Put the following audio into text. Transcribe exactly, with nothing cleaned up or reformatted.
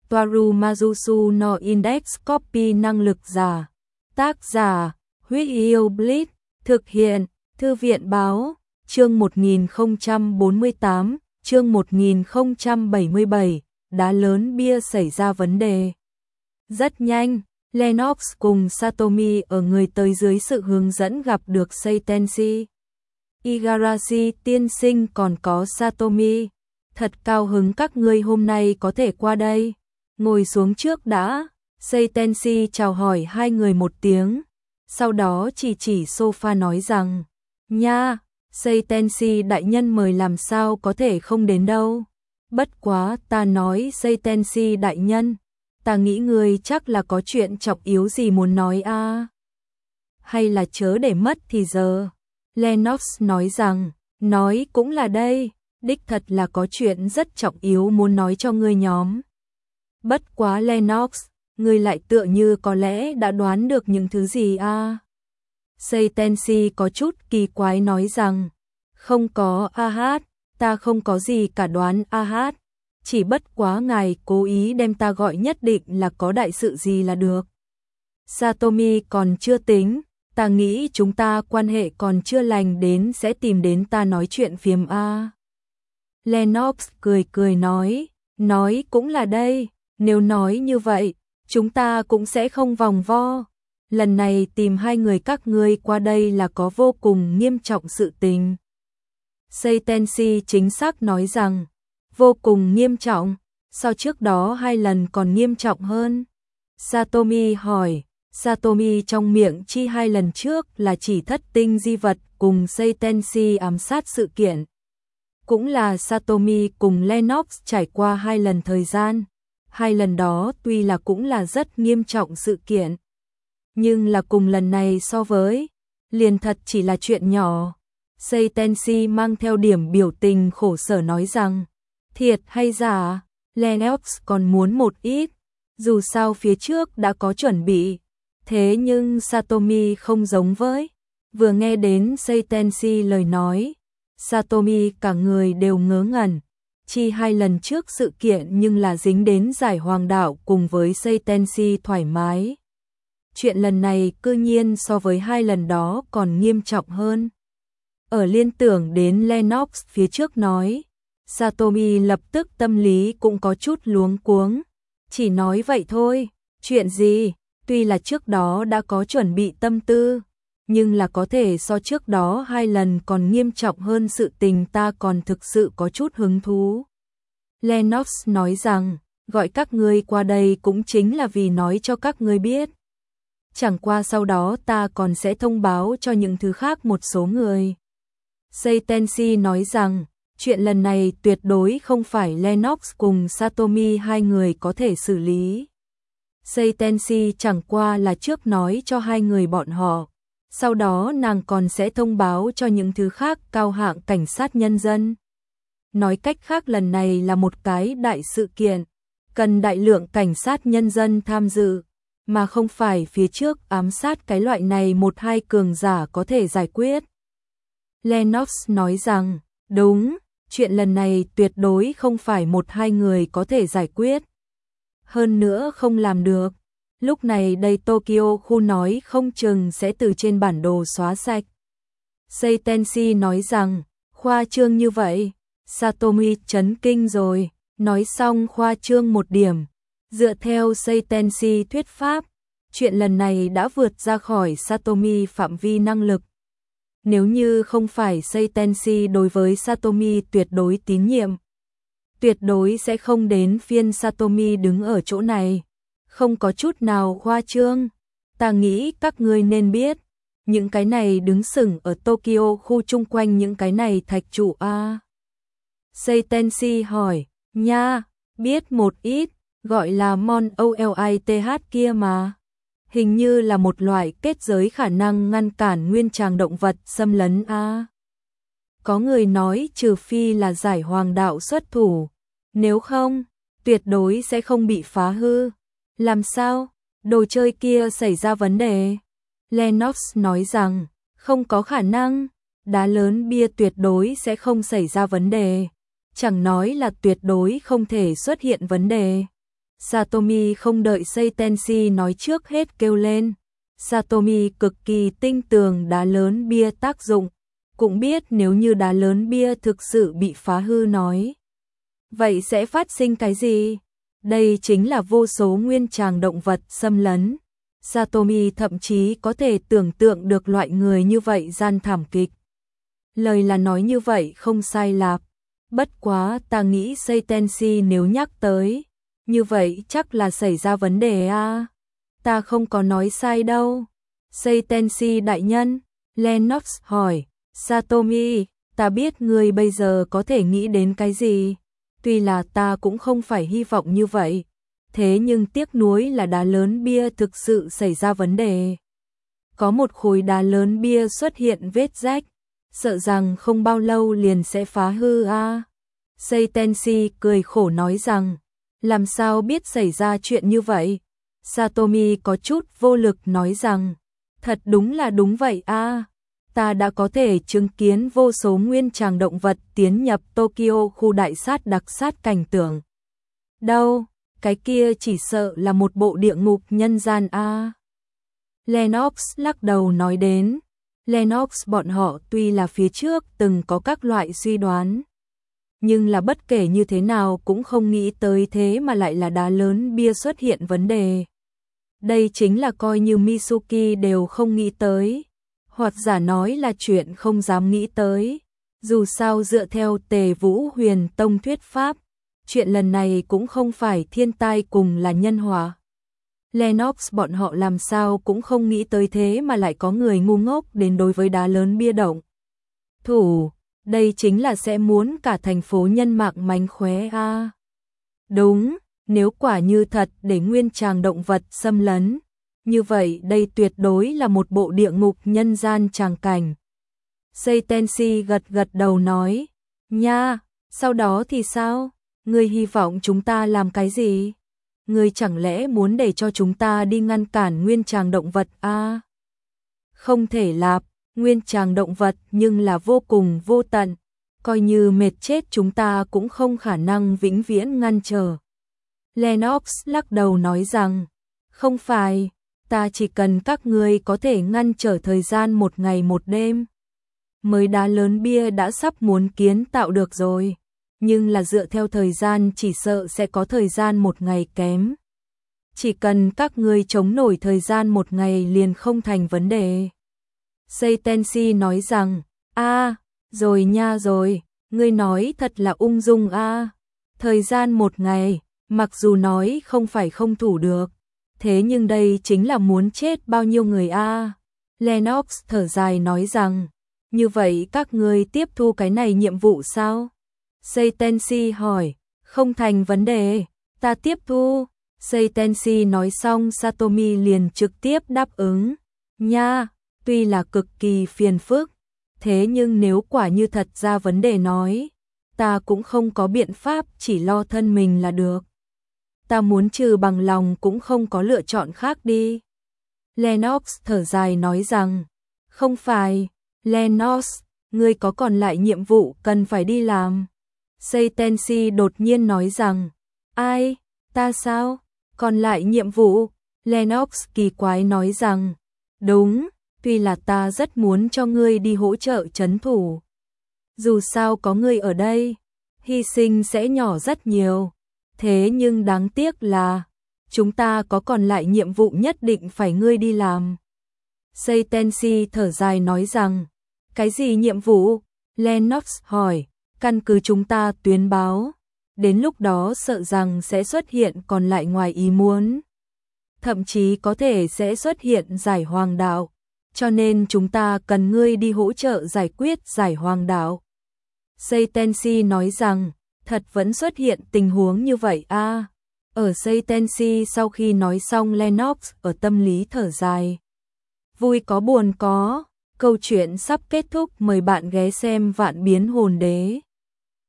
Toaru Majusu no Index Copy năng lực giả. Tác giả, Huyết Yêu Blitz, thực hiện, Thư viện báo, chương một nghìn không trăm bốn mươi tám, chương một nghìn không trăm bảy mươi bảy, đá lớn bia xảy ra vấn đề. Rất nhanh, Lennox cùng Satomi ở người tới dưới sự hướng dẫn gặp được Seitenshi. Igarashi tiên sinh còn có Satomi, thật cao hứng các ngươi hôm nay có thể qua đây. Ngồi xuống trước đã, Seitenshi chào hỏi hai người một tiếng, sau đó chỉ chỉ sofa nói rằng, nha, Seitenshi đại nhân mời làm sao có thể không đến đâu. Bất quá ta nói Seitenshi đại nhân, ta nghĩ ngươi chắc là có chuyện trọng yếu gì muốn nói a à? Hay là chớ để mất thì giờ. Lennox nói rằng, nói cũng là đây, đích thật là có chuyện rất trọng yếu muốn nói cho ngươi nhóm. Bất quá Lennox, ngươi lại tựa như có lẽ đã đoán được những thứ gì a à? Seitenshi có chút kỳ quái nói rằng, không có a hát, ta không có gì cả đoán a hát, chỉ bất quá ngài cố ý đem ta gọi nhất định là có đại sự gì là được. Satomi còn chưa tính, ta nghĩ chúng ta quan hệ còn chưa lành đến sẽ tìm đến ta nói chuyện phiếm a. Lennox cười cười nói, nói cũng là đây, nếu nói như vậy, chúng ta cũng sẽ không vòng vo. Lần này tìm hai người các ngươi qua đây là có vô cùng nghiêm trọng sự tình. Seitenshi chính xác nói rằng, vô cùng nghiêm trọng, so trước đó hai lần còn nghiêm trọng hơn. Satomi hỏi, Satomi trong miệng chi hai lần trước là chỉ thất tinh di vật cùng Seitenshi ám sát sự kiện. Cũng là Satomi cùng Lennox trải qua hai lần thời gian. Hai lần đó tuy là cũng là rất nghiêm trọng sự kiện, nhưng là cùng lần này so với, liền thật chỉ là chuyện nhỏ. Seitenshi mang theo điểm biểu tình khổ sở nói rằng, thiệt hay giả, Lennox còn muốn một ít, dù sao phía trước đã có chuẩn bị. Thế nhưng Satomi không giống với, vừa nghe đến Seitenshi lời nói, Satomi cả người đều ngớ ngẩn. Chi hai lần trước sự kiện nhưng là dính đến giải hoàng đạo cùng với Seitenshi thoải mái. Chuyện lần này cư nhiên so với hai lần đó còn nghiêm trọng hơn. Ở liên tưởng đến Lennox phía trước nói, Satomi lập tức tâm lý cũng có chút luống cuống. Chỉ nói vậy thôi, chuyện gì, tuy là trước đó đã có chuẩn bị tâm tư, nhưng là có thể so trước đó hai lần còn nghiêm trọng hơn sự tình ta còn thực sự có chút hứng thú. Lennox nói rằng, gọi các ngươi qua đây cũng chính là vì nói cho các ngươi biết. Chẳng qua sau đó ta còn sẽ thông báo cho những thứ khác một số người. Seitenshi nói rằng, chuyện lần này tuyệt đối không phải Lennox cùng Satomi hai người có thể xử lý. Seitenshi chẳng qua là trước nói cho hai người bọn họ, sau đó nàng còn sẽ thông báo cho những thứ khác cao hạng cảnh sát nhân dân. Nói cách khác lần này là một cái đại sự kiện, cần đại lượng cảnh sát nhân dân tham dự, mà không phải phía trước ám sát cái loại này một hai cường giả có thể giải quyết. Lennox nói rằng, đúng, chuyện lần này tuyệt đối không phải một hai người có thể giải quyết. Hơn nữa không làm được. Lúc này đây Tokyo khu nói không chừng sẽ từ trên bản đồ xóa sạch. Seitenshi nói rằng, khoa trương như vậy, Satomi chấn kinh rồi, nói xong khoa trương một điểm. Dựa theo Seitenshi thuyết pháp, chuyện lần này đã vượt ra khỏi Satomi phạm vi năng lực. Nếu như không phải Seitenshi đối với Satomi tuyệt đối tín nhiệm, tuyệt đối sẽ không đến phiên Satomi đứng ở chỗ này. Không có chút nào khoa trương, ta nghĩ các ngươi nên biết, những cái này đứng sừng ở Tokyo khu chung quanh những cái này thạch trụ a. À? Seitenshi hỏi, nha, biết một ít, gọi là Mon Olith kia mà. Hình như là một loại kết giới khả năng ngăn cản nguyên tràng động vật xâm lấn a. À? Có người nói trừ phi là giải hoàng đạo xuất thủ, nếu không, tuyệt đối sẽ không bị phá hư. Làm sao? Đồ chơi kia xảy ra vấn đề. Lennox nói rằng, không có khả năng, đá lớn bia tuyệt đối sẽ không xảy ra vấn đề. Chẳng nói là tuyệt đối không thể xuất hiện vấn đề. Satomi không đợi Seitenshi nói trước hết kêu lên. Satomi cực kỳ tinh tường đá lớn bia tác dụng, cũng biết nếu như đá lớn bia thực sự bị phá hư nói. Vậy sẽ phát sinh cái gì? Đây chính là vô số nguyên tràng động vật xâm lấn. Satomi thậm chí có thể tưởng tượng được loại người như vậy gian thảm kịch. Lời là nói như vậy không sai lạp. Bất quá ta nghĩ Seitenshi nếu nhắc tới, như vậy chắc là xảy ra vấn đề a. À? Ta không có nói sai đâu. Seitenshi đại nhân, Lennox hỏi, Satomi, ta biết ngươi bây giờ có thể nghĩ đến cái gì. Tuy là ta cũng không phải hy vọng như vậy. Thế nhưng tiếc nuối là đá lớn bia thực sự xảy ra vấn đề. Có một khối đá lớn bia xuất hiện vết rách, sợ rằng không bao lâu liền sẽ phá hư a. À? Seitenshi cười khổ nói rằng, làm sao biết xảy ra chuyện như vậy? Satomi có chút vô lực nói rằng, thật đúng là đúng vậy a. À? Ta đã có thể chứng kiến vô số nguyên tràng động vật tiến nhập Tokyo khu đại sát đặc sát cảnh tượng. Đâu, cái kia chỉ sợ là một bộ địa ngục nhân gian a. À? Lennox lắc đầu nói đến, Lennox bọn họ tuy là phía trước từng có các loại suy đoán, nhưng là bất kể như thế nào cũng không nghĩ tới thế mà lại là đá lớn bia xuất hiện vấn đề. Đây chính là coi như Mitsuki đều không nghĩ tới, hoặc giả nói là chuyện không dám nghĩ tới. Dù sao dựa theo Tề Vũ Huyền Tông thuyết pháp, chuyện lần này cũng không phải thiên tai cùng là nhân họa. Lennox bọn họ làm sao cũng không nghĩ tới thế mà lại có người ngu ngốc đến đối với đá lớn bia động thủ, đây chính là sẽ muốn cả thành phố nhân mạng mánh khóe a. À? Đúng, nếu quả như thật để nguyên tràng động vật xâm lấn, như vậy đây tuyệt đối là một bộ địa ngục nhân gian tràng cảnh. Seitenshi gật gật đầu nói, nha, sau đó thì sao? Ngươi hy vọng chúng ta làm cái gì? Ngươi chẳng lẽ muốn để cho chúng ta đi ngăn cản nguyên tràng động vật a? À? Không thể lạp, nguyên tràng động vật nhưng là vô cùng vô tận, coi như mệt chết chúng ta cũng không khả năng vĩnh viễn ngăn trở. Lennox lắc đầu nói rằng, không phải, ta chỉ cần các ngươi có thể ngăn trở thời gian một ngày một đêm. Mới đá lớn bia đã sắp muốn kiến tạo được rồi, nhưng là dựa theo thời gian chỉ sợ sẽ có thời gian một ngày kém. Chỉ cần các ngươi chống nổi thời gian một ngày liền không thành vấn đề. Seitenshi nói rằng, a, rồi nha rồi, ngươi nói thật là ung dung a. Thời gian một ngày, mặc dù nói không phải không thủ được, thế nhưng đây chính là muốn chết bao nhiêu người a. Lennox thở dài nói rằng, như vậy các ngươi tiếp thu cái này nhiệm vụ sao? Seitenshi hỏi, không thành vấn đề, ta tiếp thu. Seitenshi nói xong Satomi liền trực tiếp đáp ứng, nha, tuy là cực kỳ phiền phức, thế nhưng nếu quả như thật ra vấn đề nói, ta cũng không có biện pháp, chỉ lo thân mình là được. Ta muốn trừ bằng lòng cũng không có lựa chọn khác đi. Lennox thở dài nói rằng, không phải, Lennox, ngươi có còn lại nhiệm vụ cần phải đi làm. Seitenshi đột nhiên nói rằng, ai, ta sao, còn lại nhiệm vụ? Lennox kỳ quái nói rằng, đúng, tuy là ta rất muốn cho ngươi đi hỗ trợ trấn thủ. Dù sao có ngươi ở đây, hy sinh sẽ nhỏ rất nhiều. Thế nhưng đáng tiếc là, chúng ta có còn lại nhiệm vụ nhất định phải ngươi đi làm. Seitenshi thở dài nói rằng, cái gì nhiệm vụ? Lennox hỏi, căn cứ chúng ta tuyên báo, đến lúc đó sợ rằng sẽ xuất hiện còn lại ngoài ý muốn. Thậm chí có thể sẽ xuất hiện giải hoàng đạo, cho nên chúng ta cần ngươi đi hỗ trợ giải quyết giải hoàng đạo. Seitenshi nói rằng, thật vẫn xuất hiện tình huống như vậy a. À? Ở Seitenshi sau khi nói xong Lennox ở tâm lý thở dài. Vui có buồn có, câu chuyện sắp kết thúc, mời bạn ghé xem Vạn Biến Hồn Đế.